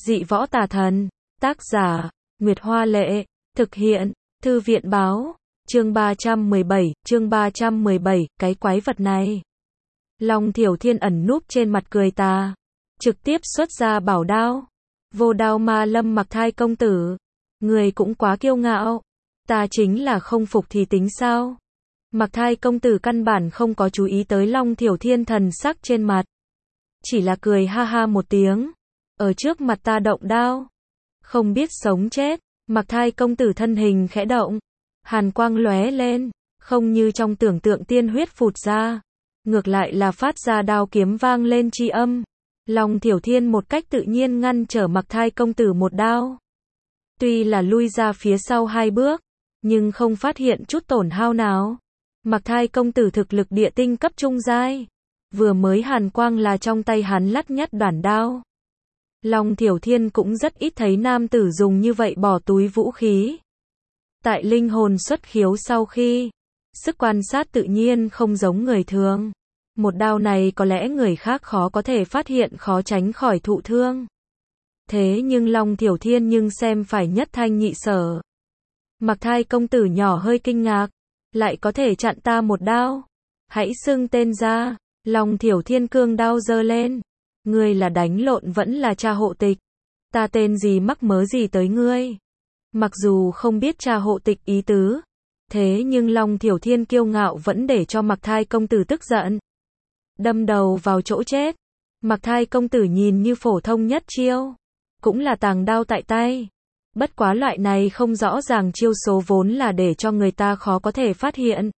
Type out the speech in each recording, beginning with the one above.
Dị võ tà thần. Tác giả, Nguyệt Hoa Lệ. Thực hiện, Thư viện Báo. Chương 317, cái quái vật này. Long Thiểu Thiên ẩn núp trên mặt cười tà. Trực tiếp xuất ra bảo đao. Vô đao ma lâm Mặc Thai công tử. Người cũng quá kiêu ngạo. Ta chính là không phục thì tính sao? Mặc Thai công tử căn bản không có chú ý tới Long Thiểu Thiên thần sắc trên mặt. Chỉ là cười ha ha một tiếng. Ở trước mặt ta động đao. Không biết sống chết. Mặc Thai công tử thân hình khẽ động. Hàn quang lóe lên. Không như trong tưởng tượng tiên huyết phụt ra. Ngược lại là phát ra đao kiếm vang lên chi âm. Long Thiểu Thiên một cách tự nhiên ngăn trở Mặc Thai công tử một đao. Tuy là lui ra phía sau 2 bước. Nhưng không phát hiện chút tổn hao nào. Mặc Thai công tử thực lực địa tinh cấp trung giai. Vừa mới hàn quang là trong tay hắn lắt nhắt đoản đao. Long Thiểu Thiên cũng rất ít thấy nam tử dùng như vậy bỏ túi vũ khí. Tại linh hồn xuất khiếu sau khi, sức quan sát tự nhiên không giống người thường. Một đao này có lẽ người khác khó có thể phát hiện, khó tránh khỏi thụ thương. Thế nhưng Long Thiểu Thiên nhưng xem phải nhất thanh nhị sở. Mặc Thai công tử nhỏ hơi kinh ngạc. Lại có thể chặn ta một đao. Hãy xưng tên ra. Long Thiểu Thiên cương đao giơ lên. Ngươi là đánh lộn vẫn là cha hộ tịch. Ta tên gì mắc mớ gì tới ngươi. Mặc dù không biết cha hộ tịch ý tứ. Thế nhưng Long Thiểu Thiên kiêu ngạo vẫn để cho Mặc Thai công tử tức giận. Đâm đầu vào chỗ chết. Mặc Thai công tử nhìn như phổ thông nhất chiêu. Cũng là tàng đao tại tay. Bất quá loại này không rõ ràng chiêu số vốn là để cho người ta khó có thể phát hiện.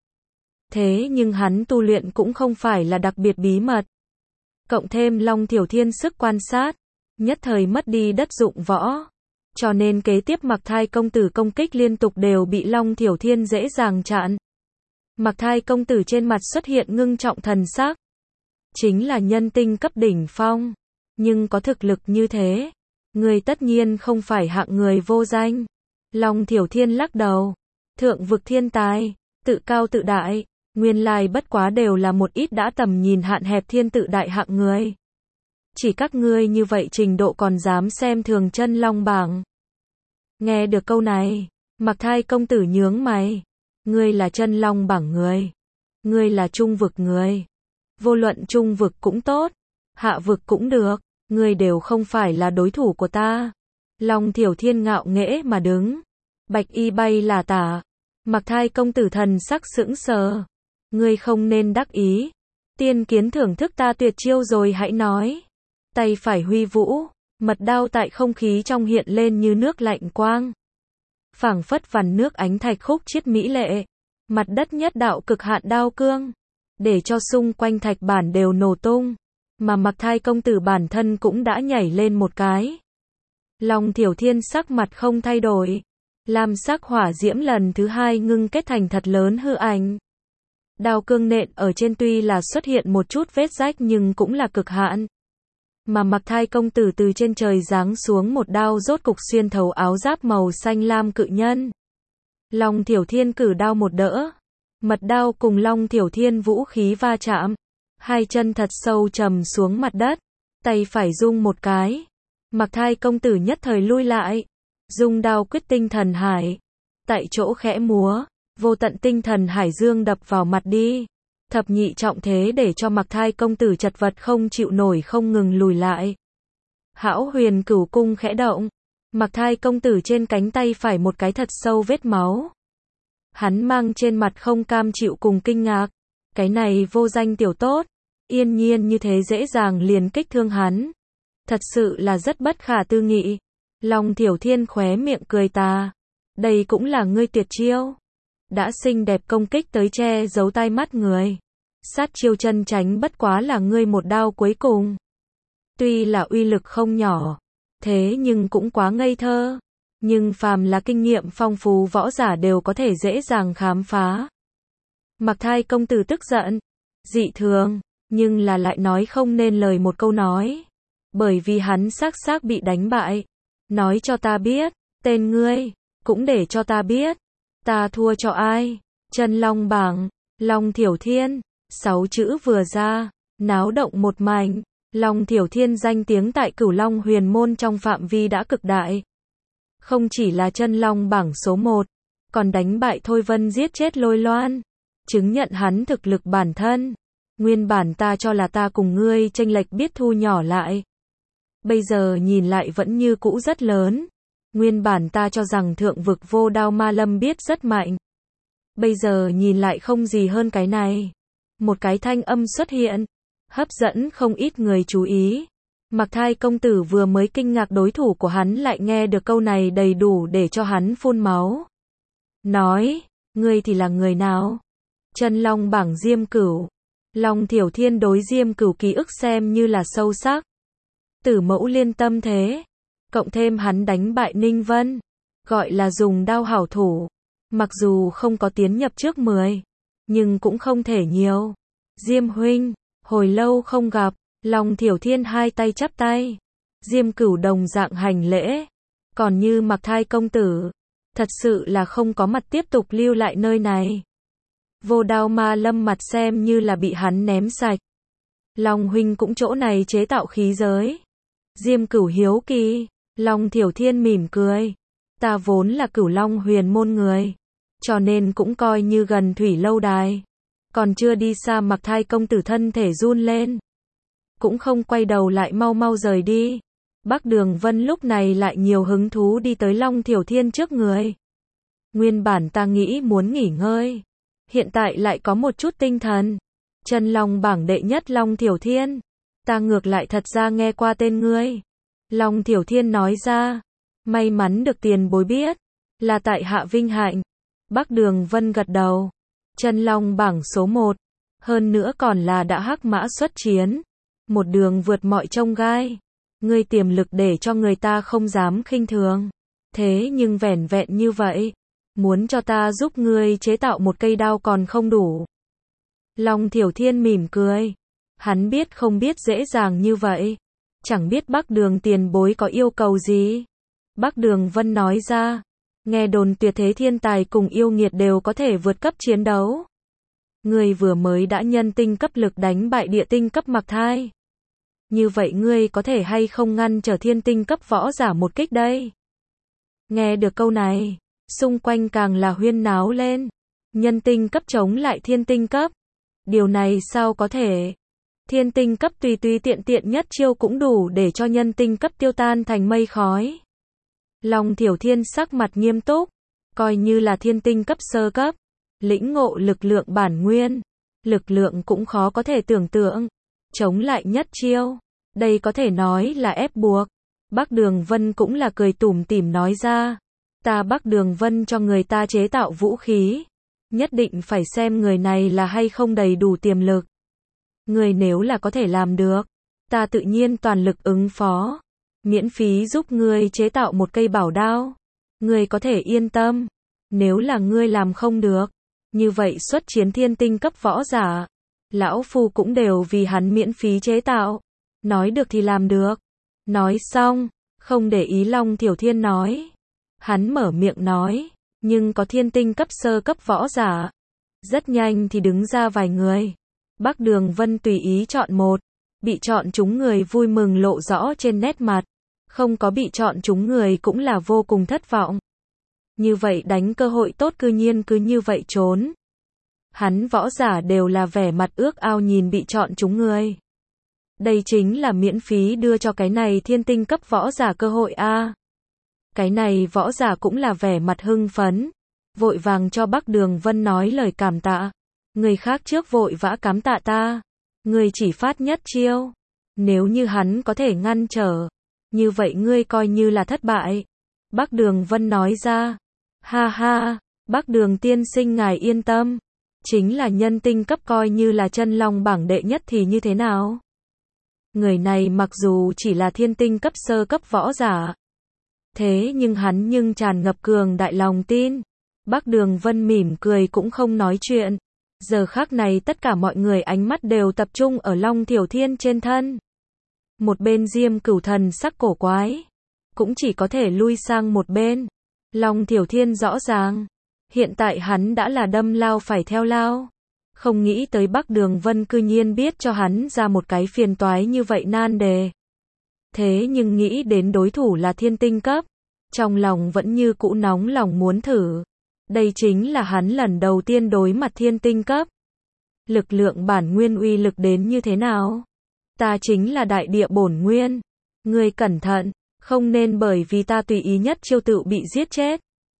Thế nhưng hắn tu luyện cũng không phải là đặc biệt bí mật. Cộng thêm Long Thiểu Thiên sức quan sát. Nhất thời mất đi đất dụng võ. Cho nên kế tiếp Mặc Thai công tử công kích liên tục đều bị Long Thiểu Thiên dễ dàng chặn. Mặc Thai công tử trên mặt xuất hiện ngưng trọng thần sắc. Chính là nhân tinh cấp đỉnh phong. Nhưng có thực lực như thế. Người tất nhiên không phải hạng người vô danh. Long Thiểu Thiên lắc đầu. Thượng vực thiên tài. Tự cao tự đại. Nguyên lai bất quá đều là một ít đã tầm nhìn hạn hẹp thiên tự đại hạng người. Chỉ các ngươi như vậy trình độ còn dám xem thường chân long bảng. Nghe được câu này. Mặc Thai công tử nhướng mày. Ngươi là chân long bảng người. Ngươi là trung vực người. Vô luận trung vực cũng tốt. Hạ vực cũng được. Ngươi đều không phải là đối thủ của ta. Long Thiểu Thiên ngạo nghễ mà đứng. Bạch y bay là tả. Mặc Thai công tử thần sắc sững sờ. Ngươi không nên đắc ý. Tiên kiến thưởng thức ta tuyệt chiêu rồi hãy nói. Tay phải huy vũ. Mật đao tại không khí trong hiện lên như nước lạnh quang. Phảng phất vằn nước ánh thạch khúc chiết mỹ lệ. Mặt đất nhất đạo cực hạn đao cương. Để cho xung quanh thạch bản đều nổ tung. Mà Mặc Thai công tử bản thân cũng đã nhảy lên một cái. Long Thiểu Thiên sắc mặt không thay đổi. Lam sắc hỏa diễm lần thứ 2 ngưng kết thành thật lớn hư ảnh. Đao cương nện ở trên tuy là xuất hiện một chút vết rách nhưng cũng là cực hạn. Mà Mặc Thai công tử từ trên trời giáng xuống một đao rốt cục xuyên thấu áo giáp màu xanh lam cự nhân. Long Thiểu Thiên cử đao một đỡ. Mật đao cùng Long Thiểu Thiên vũ khí va chạm. 2 chân thật sâu trầm xuống mặt đất. Tay phải rung một cái. Mặc Thai công tử nhất thời lui lại. Dung đao quyết tinh thần hải. Tại chỗ khẽ múa. Vô tận tinh thần hải dương đập vào mặt đi. Thập nhị trọng thế để cho Mặc Thai công tử chật vật không chịu nổi không ngừng lùi lại. Hão huyền cửu cung khẽ động. Mặc Thai công tử trên cánh tay phải một cái thật sâu vết máu. Hắn mang trên mặt không cam chịu cùng kinh ngạc. Cái này vô danh tiểu tốt. Yên nhiên như thế dễ dàng liền kích thương hắn. Thật sự là rất bất khả tư nghị. Long Thiểu Thiên khóe miệng cười tà. Đây cũng là ngươi tuyệt chiêu. Đã xinh đẹp công kích tới che giấu tai mắt người. Sát chiêu chân tránh bất quá là ngươi một đao cuối cùng. Tuy là uy lực không nhỏ. Thế nhưng cũng quá ngây thơ. Nhưng phàm là kinh nghiệm phong phú võ giả đều có thể dễ dàng khám phá. Mặc Thai công tử tức giận. Dị thường. Nhưng là lại nói không nên lời một câu nói. Bởi vì hắn xác bị đánh bại. Nói cho ta biết. Tên ngươi. Cũng để cho ta biết. Ta thua cho ai? Chân long bảng. Long Thiểu Thiên. 6 chữ vừa ra. Náo động một mảnh. Long Thiểu Thiên danh tiếng tại Cửu Long Huyền Môn trong phạm vi đã cực đại. Không chỉ là chân long bảng số 1, còn đánh bại Thôi Vân giết chết Lôi Loan, chứng nhận hắn thực lực bản thân. Nguyên bản ta cho là ta cùng ngươi chênh lệch biết thu nhỏ lại. Bây giờ nhìn lại vẫn như cũ rất lớn. Nguyên bản ta cho rằng thượng vực Vô Đao Ma Lâm biết rất mạnh. Bây giờ nhìn lại không gì hơn cái này. Một cái thanh âm xuất hiện, hấp dẫn không ít người chú ý. Mặc Thai công tử vừa mới kinh ngạc đối thủ của hắn lại nghe được câu này đầy đủ để cho hắn phun máu. Nói, ngươi thì là người nào? Chân long bảng Diêm Cửu. Long Thiểu Thiên đối Diêm Cửu ký ức xem như là sâu sắc. Tử mẫu liên tâm thế. Cộng thêm hắn đánh bại Ninh Vân. Gọi là dùng đao hảo thủ. Mặc dù không có tiến nhập trước 10. Nhưng cũng không thể nhiều. Diêm huynh, hồi lâu không gặp. Long Thiểu Thiên hai tay chắp tay. Diêm Cửu đồng dạng hành lễ. Còn như Mặc Thai công tử, thật sự là không có mặt tiếp tục lưu lại nơi này. Vô Đao Ma Lâm mặt xem như là bị hắn ném sạch. Long huynh cũng chỗ này chế tạo khí giới. Diêm Cửu hiếu kỳ. Long Thiểu Thiên mỉm cười. Ta vốn là Cửu Long Huyền Môn người, cho nên cũng coi như gần thủy lâu đài. Còn chưa đi xa Mặc Thai công tử thân thể run lên. Cũng không quay đầu lại mau mau rời đi. Bắc Đường Vân lúc này lại nhiều hứng thú đi tới Long Thiểu Thiên trước người. Nguyên bản ta nghĩ muốn nghỉ ngơi. Hiện tại lại có một chút tinh thần. Chân long bảng đệ nhất Long Thiểu Thiên. Ta ngược lại thật ra nghe qua tên ngươi. Long Thiểu Thiên nói ra. May mắn được tiền bối biết. Là tại hạ vinh hạnh. Bắc Đường Vân gật đầu. Chân long bảng số 1. Hơn nữa còn là đã hắc mã xuất chiến. Một đường vượt mọi chông gai. Ngươi tiềm lực để cho người ta không dám khinh thường. Thế nhưng vẻn vẹn như vậy. Muốn cho ta giúp ngươi chế tạo một cây đao còn không đủ. Long Thiểu Thiên mỉm cười. Hắn biết không biết dễ dàng như vậy. Chẳng biết Bắc Đường tiền bối có yêu cầu gì. Bắc Đường Vân nói ra. Nghe đồn tuyệt thế thiên tài cùng yêu nghiệt đều có thể vượt cấp chiến đấu. Ngươi vừa mới đã nhân tinh cấp lực đánh bại địa tinh cấp Mặc Thai. Như vậy ngươi có thể hay không ngăn trở thiên tinh cấp võ giả một kích đây? Nghe được câu này, xung quanh càng là huyên náo lên. Nhân tinh cấp chống lại thiên tinh cấp. Điều này sao có thể? Thiên tinh cấp tùy tùy tiện tiện nhất chiêu cũng đủ để cho nhân tinh cấp tiêu tan thành mây khói. Long Thiểu Thiên sắc mặt nghiêm túc, coi như là thiên tinh cấp sơ cấp, lĩnh ngộ lực lượng bản nguyên, lực lượng cũng khó có thể tưởng tượng, chống lại nhất chiêu, đây có thể nói là ép buộc. Bắc Đường Vân cũng là cười tủm tỉm nói ra, ta Bắc Đường Vân cho người ta chế tạo vũ khí, nhất định phải xem người này là hay không đầy đủ tiềm lực. Người nếu là có thể làm được, ta tự nhiên toàn lực ứng phó. Miễn phí giúp ngươi chế tạo một cây bảo đao. Ngươi có thể yên tâm. Nếu là ngươi làm không được, như vậy xuất chiến thiên tinh cấp võ giả, lão phu cũng đều vì hắn miễn phí chế tạo. Nói được thì làm được. Nói xong, không để ý Long Thiểu Thiên nói. Hắn mở miệng nói, nhưng có thiên tinh cấp sơ cấp võ giả. Rất nhanh thì đứng ra vài người. Bắc Đường Vân tùy ý chọn một. Bị chọn chúng người vui mừng lộ rõ trên nét mặt. Không có bị chọn chúng người cũng là vô cùng thất vọng. Như vậy đánh cơ hội tốt cư nhiên cứ như vậy trốn. Hắn võ giả đều là vẻ mặt ước ao nhìn bị chọn chúng người. Đây chính là miễn phí đưa cho cái này thiên tinh cấp võ giả cơ hội a. Cái này võ giả cũng là vẻ mặt hưng phấn. Vội vàng cho Bắc Đường Vân nói lời cảm tạ. Người khác trước vội vã cám tạ ta. Người chỉ phát nhất chiêu. Nếu như hắn có thể ngăn trở, như vậy ngươi coi như là thất bại. Bắc Đường Vân nói ra. Ha ha, Bắc Đường tiên sinh ngài yên tâm. Chính là nhân tinh cấp coi như là chân long bảng đệ nhất thì như thế nào? Người này mặc dù chỉ là thiên tinh cấp sơ cấp võ giả. Thế nhưng hắn nhưng tràn ngập cường đại lòng tin. Bắc Đường Vân mỉm cười cũng không nói chuyện. Giờ khắc này tất cả mọi người ánh mắt đều tập trung ở Long Thiểu Thiên trên thân. Một bên Diêm Cửu thần sắc cổ quái, cũng chỉ có thể lui sang một bên. Long Thiểu Thiên rõ ràng, hiện tại hắn đã là đâm lao phải theo lao. Không nghĩ tới Bắc Đường Vân cư nhiên biết cho hắn ra một cái phiền toái như vậy nan đề. Thế nhưng nghĩ đến đối thủ là thiên tinh cấp, trong lòng vẫn như cũ nóng lòng muốn thử. Đây chính là hắn lần đầu tiên đối mặt thiên tinh cấp. Lực lượng bản nguyên uy lực đến như thế nào? Ta chính là đại địa bổn nguyên. Ngươi cẩn thận, không nên bởi vì ta tùy ý nhất chiêu tự bị giết chết.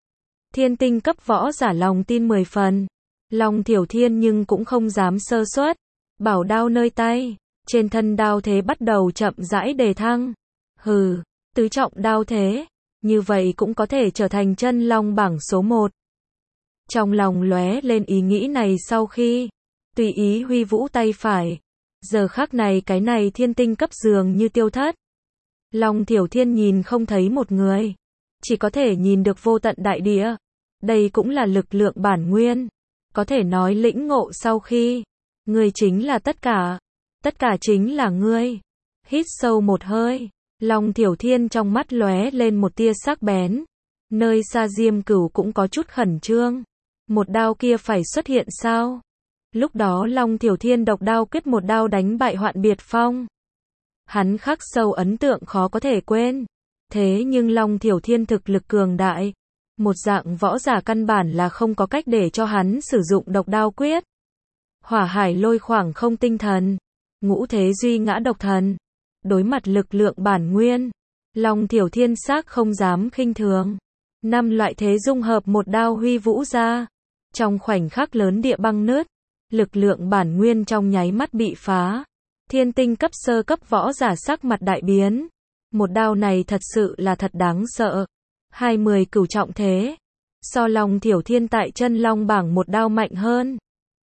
Thiên tinh cấp võ giả lòng tin 10 phần. Long Thiểu Thiên nhưng cũng không dám sơ suất. Bảo đao nơi tay, trên thân đao thế bắt đầu chậm rãi đề thăng. Hừ, tứ trọng đao thế, như vậy cũng có thể trở thành chân long bảng số 1. Trong lòng lóe lên ý nghĩ này sau khi tùy ý huy vũ tay phải. Giờ khắc này cái này thiên tinh cấp dường như tiêu thất. Long Thiểu Thiên nhìn không thấy một người, chỉ có thể nhìn được vô tận đại địa. Đây cũng là lực lượng bản nguyên. Có thể nói lĩnh ngộ sau khi, ngươi chính là tất cả chính là ngươi. Hít sâu một hơi, Long Thiểu Thiên trong mắt lóe lên một tia sắc bén. Nơi xa Diêm Cửu cũng có chút khẩn trương. Một đao kia phải xuất hiện sao? Lúc đó Long Thiểu Thiên độc đao quyết một đao đánh bại Hoạn Biệt Phong. Hắn khắc sâu ấn tượng khó có thể quên. Thế nhưng Long Thiểu Thiên thực lực cường đại. Một dạng võ giả căn bản là không có cách để cho hắn sử dụng độc đao quyết. Hỏa hải lôi khoảng không tinh thần. Ngũ thế duy ngã độc thần. Đối mặt lực lượng bản nguyên, Long Thiểu Thiên xác không dám khinh thường. 5 loại thế dung hợp một đao huy vũ ra. Trong khoảnh khắc lớn địa băng nứt, lực lượng bản nguyên trong nháy mắt bị phá. Thiên tinh cấp sơ cấp võ giả sắc mặt đại biến. Một đao này thật sự là thật đáng sợ. 20 cửu trọng thế. So Long Thiểu Thiên tại chân long bảng một đao mạnh hơn.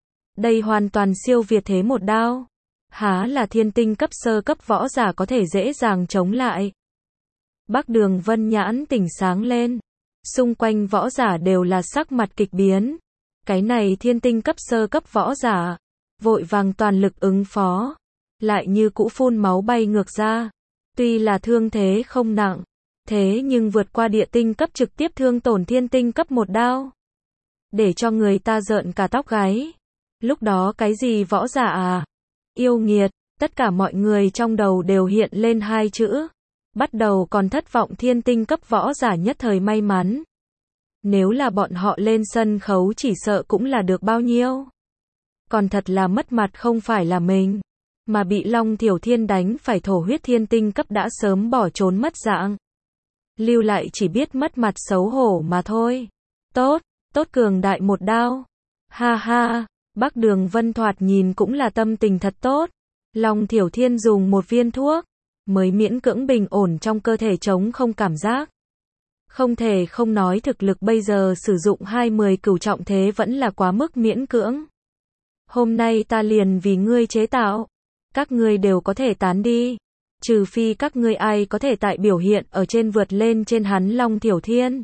Đây hoàn toàn siêu việt thế một đao. Há là thiên tinh cấp sơ cấp võ giả có thể dễ dàng chống lại. Bắc Đường Vân nhãn tỉnh sáng lên. Xung quanh võ giả đều là sắc mặt kịch biến. Cái này thiên tinh cấp sơ cấp võ giả, vội vàng toàn lực ứng phó. Lại như cũ phun máu bay ngược ra. Tuy là thương thế không nặng, thế nhưng vượt qua địa tinh cấp trực tiếp thương tổn thiên tinh cấp một đao. Để cho người ta rợn cả tóc gáy. Lúc đó cái gì võ giả à? Yêu nghiệt, tất cả mọi người trong đầu đều hiện lên hai chữ. Bắt đầu còn thất vọng thiên tinh cấp võ giả nhất thời may mắn. Nếu là bọn họ lên sân khấu chỉ sợ cũng là được bao nhiêu. Còn thật là mất mặt không phải là mình, mà bị Long Thiểu Thiên đánh phải thổ huyết thiên tinh cấp đã sớm bỏ trốn mất dạng. Lưu lại chỉ biết mất mặt xấu hổ mà thôi. Tốt, tốt cường đại một đao. Ha ha, Bắc Đường Vân thoạt nhìn cũng là tâm tình thật tốt. Long Thiểu Thiên dùng một viên thuốc, mới miễn cưỡng bình ổn trong cơ thể chống không cảm giác. Không thể không nói thực lực bây giờ sử dụng 20 cửu trọng thế vẫn là quá mức miễn cưỡng. Hôm nay ta liền vì ngươi chế tạo. Các ngươi đều có thể tán đi. Trừ phi các ngươi ai có thể tại biểu hiện ở trên vượt lên trên hắn Long Thiểu Thiên.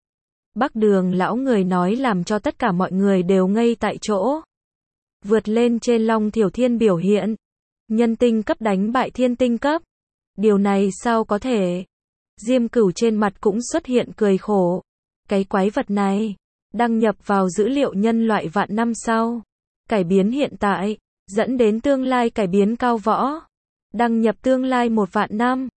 Bắc Đường lão người nói làm cho tất cả mọi người đều ngây tại chỗ. Vượt lên trên Long Thiểu Thiên biểu hiện. Nhân tinh cấp đánh bại thiên tinh cấp. Điều này sao có thể? Diêm Cửu trên mặt cũng xuất hiện cười khổ. Cái quái vật này, đăng nhập vào dữ liệu nhân loại vạn năm sau. Cải biến hiện tại, dẫn đến tương lai cải biến cao võ. Đăng nhập tương lai 1 vạn năm.